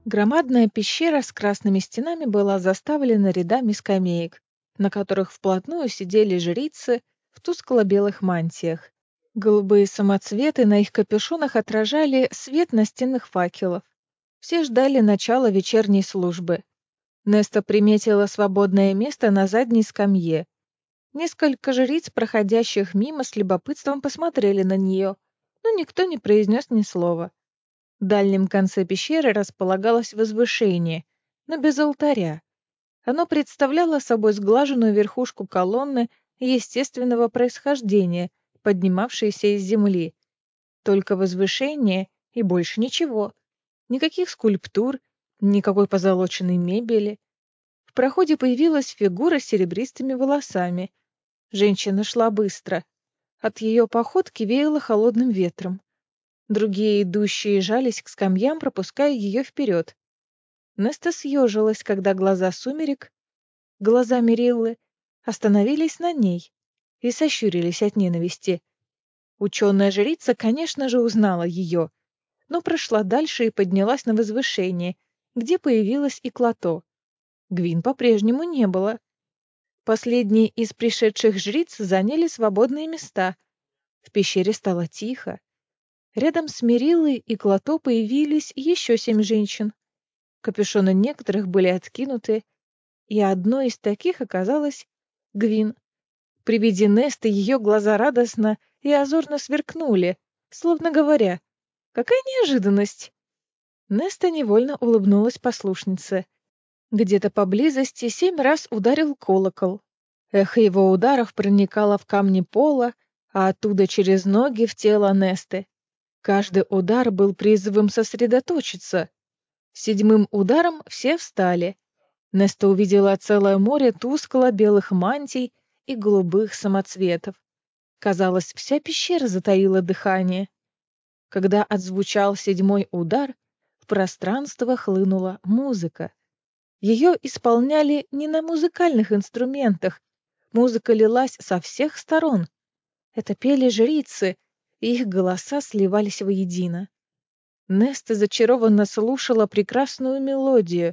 Громадная пещера с красными стенами была заставлена рядами скамеек, на которых вплотную сидели жрицы в тускло-белых мантиях. Голубые самоцветы на их капюшонах отражали свет настенных факелов. Все ждали начала вечерней службы. Неста приметила свободное место на задней скамье. Несколько жриц, проходящих мимо, с любопытством посмотрели на нее, но никто не произнес ни слова. В дальнем конце пещеры располагалось возвышение, но без алтаря. Оно представляло собой сглаженную верхушку колонны естественного происхождения, поднимавшейся из земли. Только возвышение и больше ничего. Никаких скульптур, никакой позолоченной мебели. В проходе появилась фигура с серебристыми волосами. Женщина шла быстро. От ее походки веяло холодным ветром. Другие идущие жались к скамьям, пропуская ее вперед. Неста съежилась, когда глаза сумерек, глаза Мериллы, остановились на ней и сощурились от ненависти. Ученая жрица, конечно же, узнала ее, но прошла дальше и поднялась на возвышение, где появилась и Клото. Гвин по-прежнему не было. Последние из пришедших жриц заняли свободные места. В пещере стало тихо. Рядом с Мериллой и Клото появились еще 7 женщин. Капюшоны некоторых были откинуты, и одной из таких оказалась Гвин. При виде Несты ее глаза радостно и озорно сверкнули, словно говоря: «Какая неожиданность!» Неста невольно улыбнулась послушнице. Где-то поблизости 7 раз ударил колокол. Эхо его ударов проникало в камни пола, а оттуда через ноги в тело Несты. Каждый удар был призывом сосредоточиться. 7-м ударом все встали. Неста увидела целое море тускло-белых мантий и голубых самоцветов. Казалось, вся пещера затаила дыхание. Когда отзвучал 7-й удар, в пространство хлынула музыка. Ее исполняли не на музыкальных инструментах. Музыка лилась со всех сторон. Это пели жрицы, и их голоса сливались воедино. Неста зачарованно слушала прекрасную мелодию.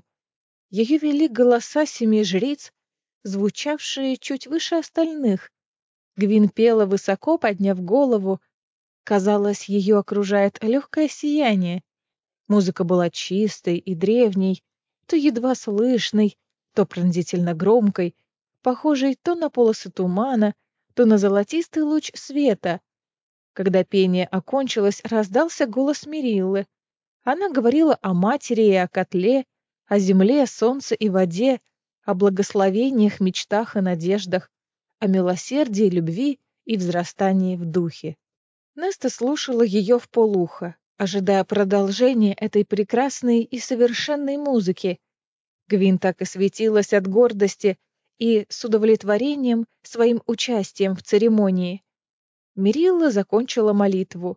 Ее вели голоса 7 жриц, звучавшие чуть выше остальных. Гвин пела высоко, подняв голову. Казалось, ее окружает легкое сияние. Музыка была чистой и древней, то едва слышной, то пронзительно громкой, похожей то на полосы тумана, то на золотистый луч света. Когда пение окончилось, раздался голос Мериллы. Она говорила о матери и о котле, о земле, солнце и воде, о благословениях, мечтах и надеждах, о милосердии, любви и взрастании в духе. Неста слушала ее вполуха, ожидая продолжения этой прекрасной и совершенной музыки. Гвин так и светилась от гордости и с удовлетворением своим участием в церемонии. Мерилла закончила молитву.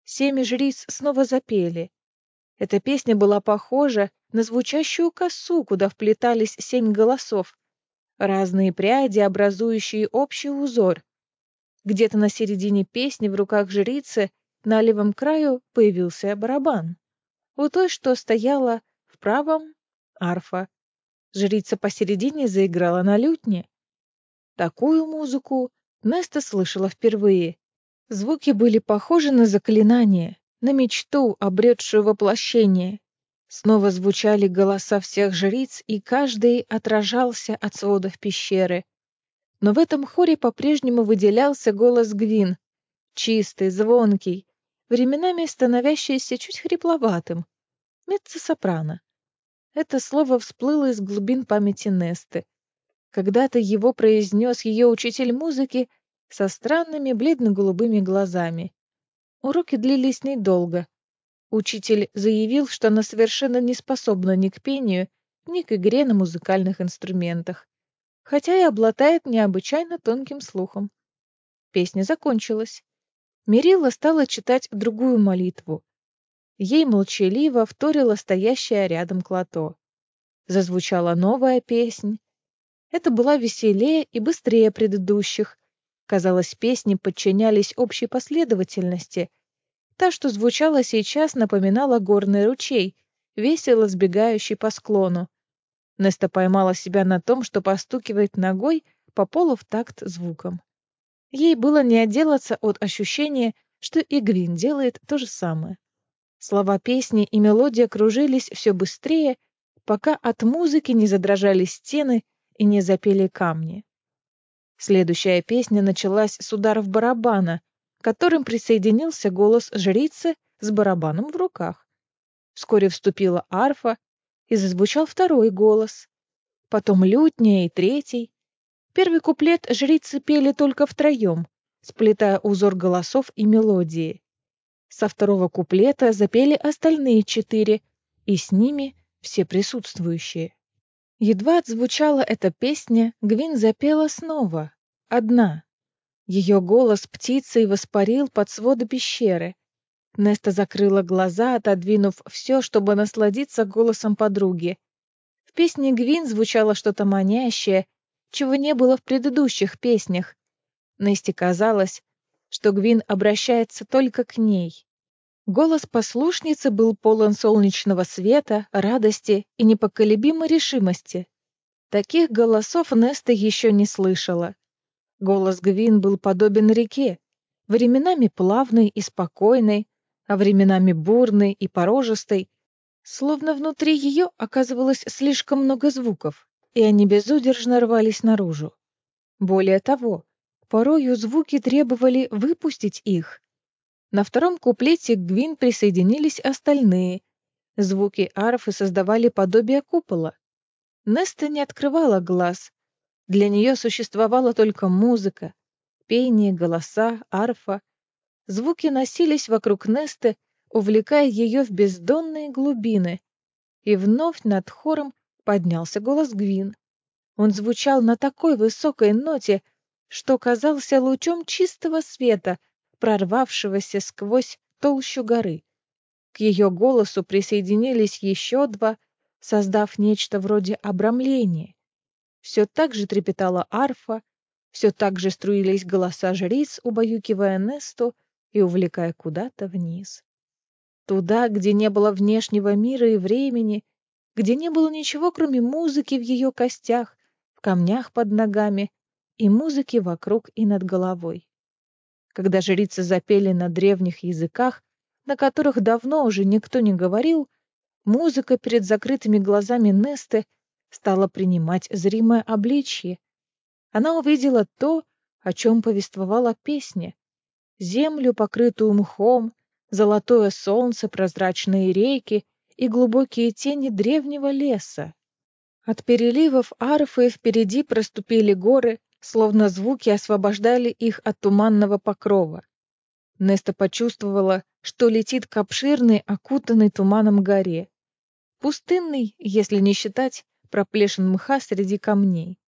7 жриц снова запели. Эта песня была похожа на звучащую косу, куда вплетались 7 голосов, разные пряди, образующие общий узор. Где-то на середине песни в руках жрицы на левом краю появился барабан. У той, что стояла в правом, арфа. Жрица посередине заиграла на лютне. Такую музыку Неста слышала впервые. Звуки были похожи на заклинание, на мечту, обретшую воплощение. Снова звучали голоса всех жриц, и каждый отражался от сводов пещеры. Но в этом хоре по-прежнему выделялся голос Гвин, чистый, звонкий, временами становящийся чуть хрипловатым. Меццо-сопрано. Это слово всплыло из глубин памяти Несты. Когда-то его произнес ее учитель музыки со странными бледно-голубыми глазами. Уроки длились недолго. Учитель заявил, что она совершенно не способна ни к пению, ни к игре на музыкальных инструментах, хотя и обладает необычайно тонким слухом. Песня закончилась. Мерилла стала читать другую молитву. Ей молчаливо вторила стоящая рядом Клото. Зазвучала новая песнь. Это была веселее и быстрее предыдущих. Казалось, песни подчинялись общей последовательности. Та, что звучала сейчас, напоминала горный ручей, весело сбегающий по склону. Неста поймала себя на том, что постукивает ногой по полу в такт звуком. Ей было не отделаться от ощущения, что и Гвин делает то же самое. Слова песни и мелодия кружились все быстрее, пока от музыки не задрожали стены и не запели камни. Следующая песня началась с ударов барабана, к которым присоединился голос жрицы с барабаном в руках. Вскоре вступила арфа, и зазвучал второй голос, потом лютня и третий. Первый куплет жрицы пели только втроем, сплетая узор голосов и мелодии. Со второго куплета запели остальные 4, и с ними все присутствующие. Едва отзвучала эта песня, Гвин запела снова, одна. Ее голос птицей воспарил под своды пещеры. Неста закрыла глаза, отодвинув все, чтобы насладиться голосом подруги. В песне Гвин звучало что-то манящее, чего не было в предыдущих песнях. Несте казалось, что Гвин обращается только к ней. Голос послушницы был полон солнечного света, радости и непоколебимой решимости. Таких голосов Неста еще не слышала. Голос Гвин был подобен реке, временами плавной и спокойной, а временами бурной и порожистой, словно внутри ее оказывалось слишком много звуков, и они безудержно рвались наружу. Более того, порою звуки требовали выпустить их. На втором куплете к Гвин присоединились остальные. Звуки арфы создавали подобие купола. Неста не открывала глаз. Для нее существовала только музыка, пение, голоса, арфа. Звуки носились вокруг Несты, увлекая ее в бездонные глубины. И вновь над хором поднялся голос Гвин. Он звучал на такой высокой ноте, что казался лучом чистого света, прорвавшегося сквозь толщу горы. К ее голосу присоединились еще 2, создав нечто вроде обрамления. Все так же трепетала арфа, все так же струились голоса жриц, убаюкивая Несту и увлекая куда-то вниз. Туда, где не было внешнего мира и времени, где не было ничего, кроме музыки в ее костях, в камнях под ногами и музыки вокруг и над головой. Когда жрицы запели на древних языках, на которых давно уже никто не говорил, музыка перед закрытыми глазами Несты стала принимать зримое обличье. Она увидела то, о чем повествовала песня: землю, покрытую мхом, золотое солнце, прозрачные реки и глубокие тени древнего леса. От переливов арфы впереди проступили горы, словно звуки освобождали их от туманного покрова. Неста почувствовала, что летит к обширной, окутанной туманом горе. Пустынной, если не считать проплешин мха среди камней.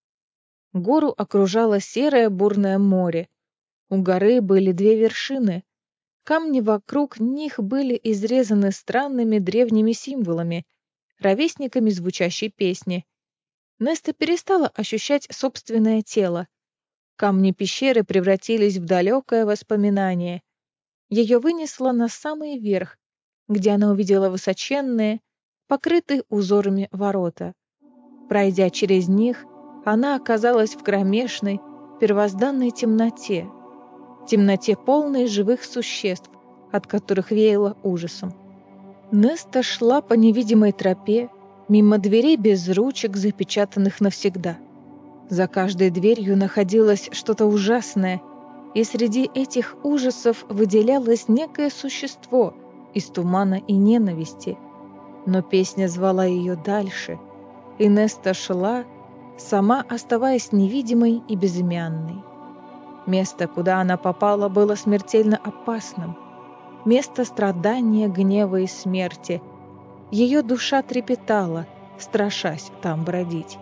Гору окружало серое бурное море. У горы были 2 вершины. Камни вокруг них были изрезаны странными древними символами, ровесниками звучащей песни. Неста перестала ощущать собственное тело. Камни пещеры превратились в далекое воспоминание. Ее вынесло на самый верх, где она увидела высоченные, покрытые узорами ворота. Пройдя через них, она оказалась в кромешной, первозданной темноте. Темноте полной живых существ, от которых веяло ужасом. Неста шла по невидимой тропе, мимо дверей без ручек, запечатанных навсегда. За каждой дверью находилось что-то ужасное, и среди этих ужасов выделялось некое существо из тумана и ненависти. Но песня звала ее дальше, и Неста шла, сама оставаясь невидимой и безымянной. Место, куда она попала, было смертельно опасным. Место страдания, гнева и смерти. Ее душа трепетала, страшась там бродить.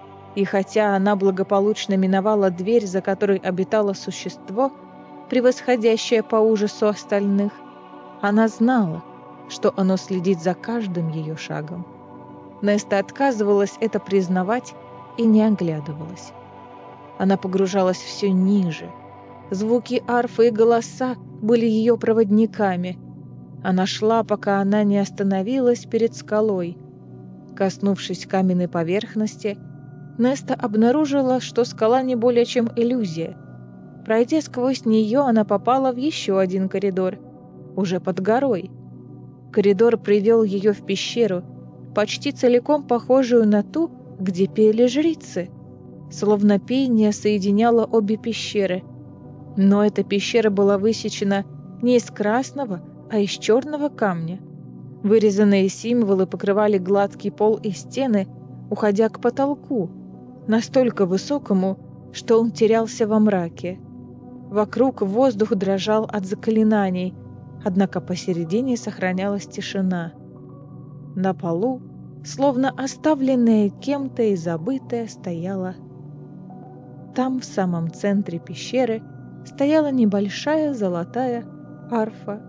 И хотя она благополучно миновала дверь, за которой обитало существо, превосходящее по ужасу остальных, она знала, что оно следит за каждым ее шагом. Неста отказывалась это признавать и не оглядывалась. Она погружалась все ниже. Звуки арфы и голоса были ее проводниками. Она шла, пока она не остановилась перед скалой. Коснувшись каменной поверхности, Неста обнаружила, что скала не более чем иллюзия. Пройдя сквозь нее, она попала в еще один коридор, уже под горой. Коридор привел ее в пещеру, почти целиком похожую на ту, где пели жрицы. Словно пение соединяло обе пещеры. Но эта пещера была высечена не из красного, а из черного камня. Вырезанные символы покрывали гладкий пол и стены, уходя к потолку, настолько высокому, что он терялся во мраке. Вокруг воздух дрожал от заклинаний, однако посередине сохранялась тишина. На полу, словно оставленная кем-то и забытая, стояла. Там, в самом центре пещеры, стояла небольшая золотая арфа.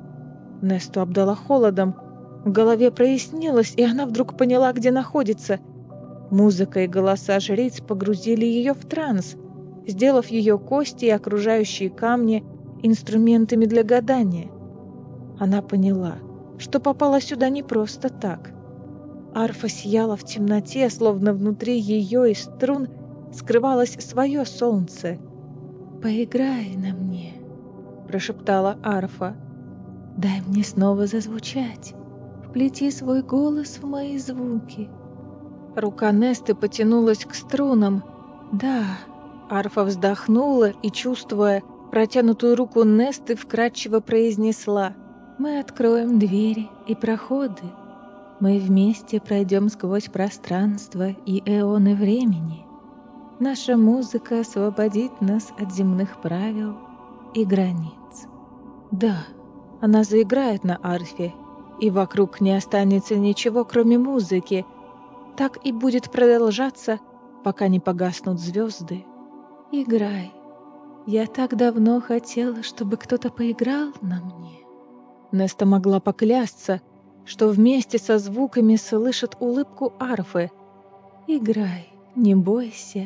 Несту обдала холодом. В голове прояснилось, и она вдруг поняла, где находится. Музыка и голоса жриц погрузили ее в транс, сделав ее кости и окружающие камни инструментами для гадания. Она поняла, что попала сюда не просто так. Арфа сияла в темноте, словно внутри ее из струн скрывалось свое солнце. «Поиграй на мне», — прошептала арфа. «Дай мне снова зазвучать. Вплети свой голос в мои звуки». Рука Несты потянулась к струнам. «Да». Арфа вздохнула и, чувствуя протянутую руку Несты, вкрадчиво произнесла: «Мы откроем двери и проходы. Мы вместе пройдем сквозь пространство и эоны времени. Наша музыка освободит нас от земных правил и границ». Да, она заиграет на арфе, и вокруг не останется ничего, кроме музыки. Так и будет продолжаться, пока не погаснут звезды. «Играй. Я так давно хотела, чтобы кто-то поиграл на мне». Неста могла поклясться, что вместе со звуками слышит улыбку арфы. «Играй, не бойся.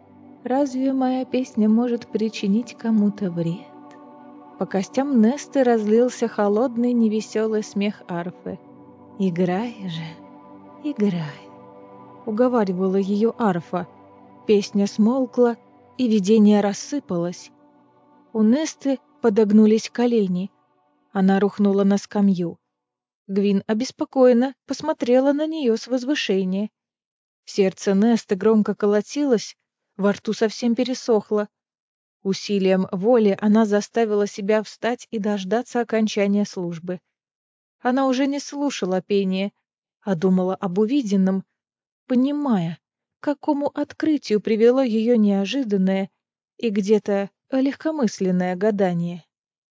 Разве моя песня может причинить кому-то вред?» По костям Несты разлился холодный невеселый смех арфы. «Играй же, играй», — уговаривала ее арфа. Песня смолкла, и видение рассыпалось. У Несты подогнулись колени. Она рухнула на скамью. Гвин обеспокоенно посмотрела на нее с возвышения. Сердце Несты громко колотилось, во рту совсем пересохло. Усилием воли она заставила себя встать и дождаться окончания службы. Она уже не слушала пения, а думала об увиденном, понимая, к какому открытию привело ее неожиданное и где-то легкомысленное гадание.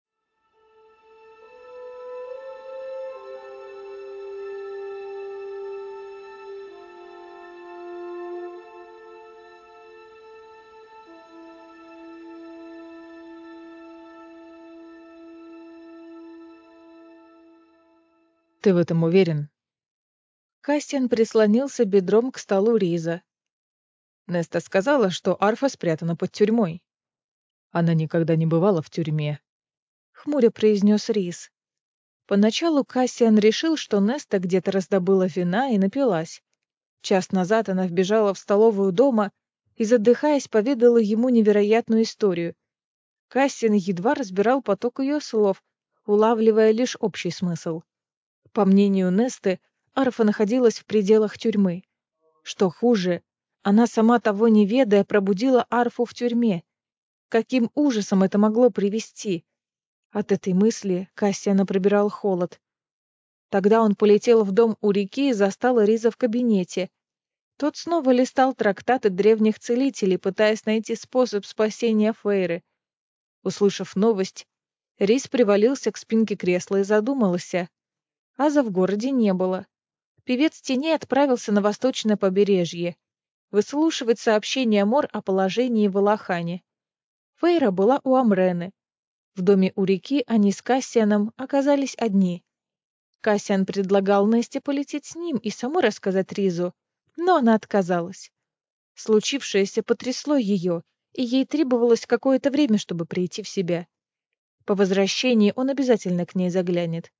Ты в этом уверен? Кассиан прислонился бедром к столу Риза. Неста сказала, что арфа спрятана под тюрьмой. Она никогда не бывала в тюрьме. Хмуря произнес Риз. Поначалу Кассиан решил, что Неста где-то раздобыла вина и напилась. Час назад она вбежала в столовую дома и, задыхаясь, поведала ему невероятную историю. Кассиан едва разбирал поток ее слов, улавливая лишь общий смысл. По мнению Несты, арфа находилась в пределах тюрьмы. Что хуже, она сама того не ведая пробудила арфу в тюрьме. Каким ужасом это могло привести? От этой мысли Кассиана пробирал холод. Тогда он полетел в дом у реки и застал Риза в кабинете. Тот снова листал трактаты древних целителей, пытаясь найти способ спасения Фейры. Услышав новость, Риз привалился к спинке кресла и задумался. Аза в городе не было. Певец теней отправился на восточное побережье, выслушивать сообщения Мор о положении в Алахане. Фейра была у Амрены. В доме у реки они с Кассианом оказались одни. Кассиан предлагал Несте полететь с ним и самой рассказать Ризу, но она отказалась. Случившееся потрясло ее, и ей требовалось какое-то время, чтобы прийти в себя. По возвращении он обязательно к ней заглянет.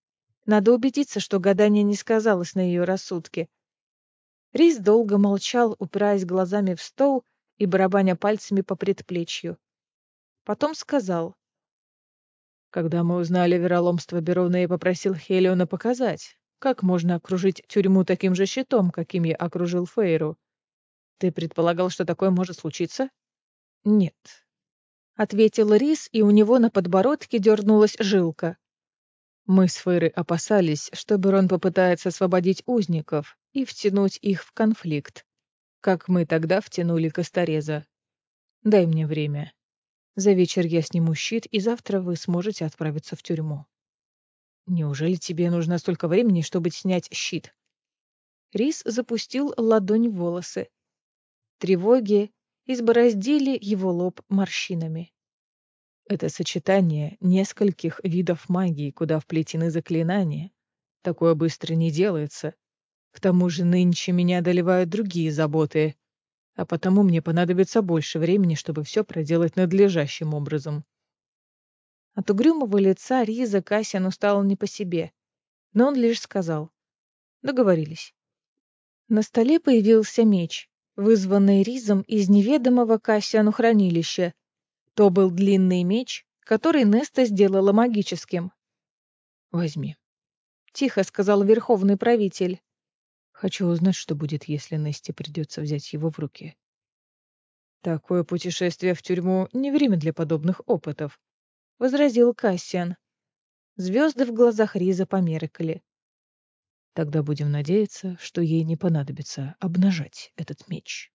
Надо убедиться, что гадание не сказалось на ее рассудке. Рис долго молчал, упираясь глазами в стол и барабаня пальцами по предплечью. Потом сказал: Когда мы узнали вероломство Берона, я попросил Хелиона показать, как можно окружить тюрьму таким же щитом, каким я окружил Фейру. Ты предполагал, что такое может случиться? «Нет», — ответил Рис, и у него на подбородке дернулась жилка. Мы с Фейрой опасались, что Берон попытается освободить узников и втянуть их в конфликт, как мы тогда втянули Костореза. Дай мне время. За вечер я сниму щит, и завтра вы сможете отправиться в тюрьму. Неужели тебе нужно столько времени, чтобы снять щит? Рис запустил ладонь в волосы. Тревоги избороздили его лоб морщинами. Это сочетание нескольких видов магии, куда вплетены заклинания. Такое быстро не делается. К тому же нынче меня одолевают другие заботы, а потому мне понадобится больше времени, чтобы все проделать надлежащим образом. От угрюмого лица Риза Кассиану стало не по себе, но он лишь сказал: «Договорились». На столе появился меч, вызванный Ризом из неведомого Кассиану хранилища. То был длинный меч, который Неста сделала магическим. Возьми. Тихо сказал верховный правитель. Хочу узнать, что будет, если Несте придется взять его в руки. Такое путешествие в тюрьму не время для подобных опытов, Возразил Кассиан. Звезды в глазах Риза померкли. Тогда будем надеяться, что ей не понадобится обнажать этот меч.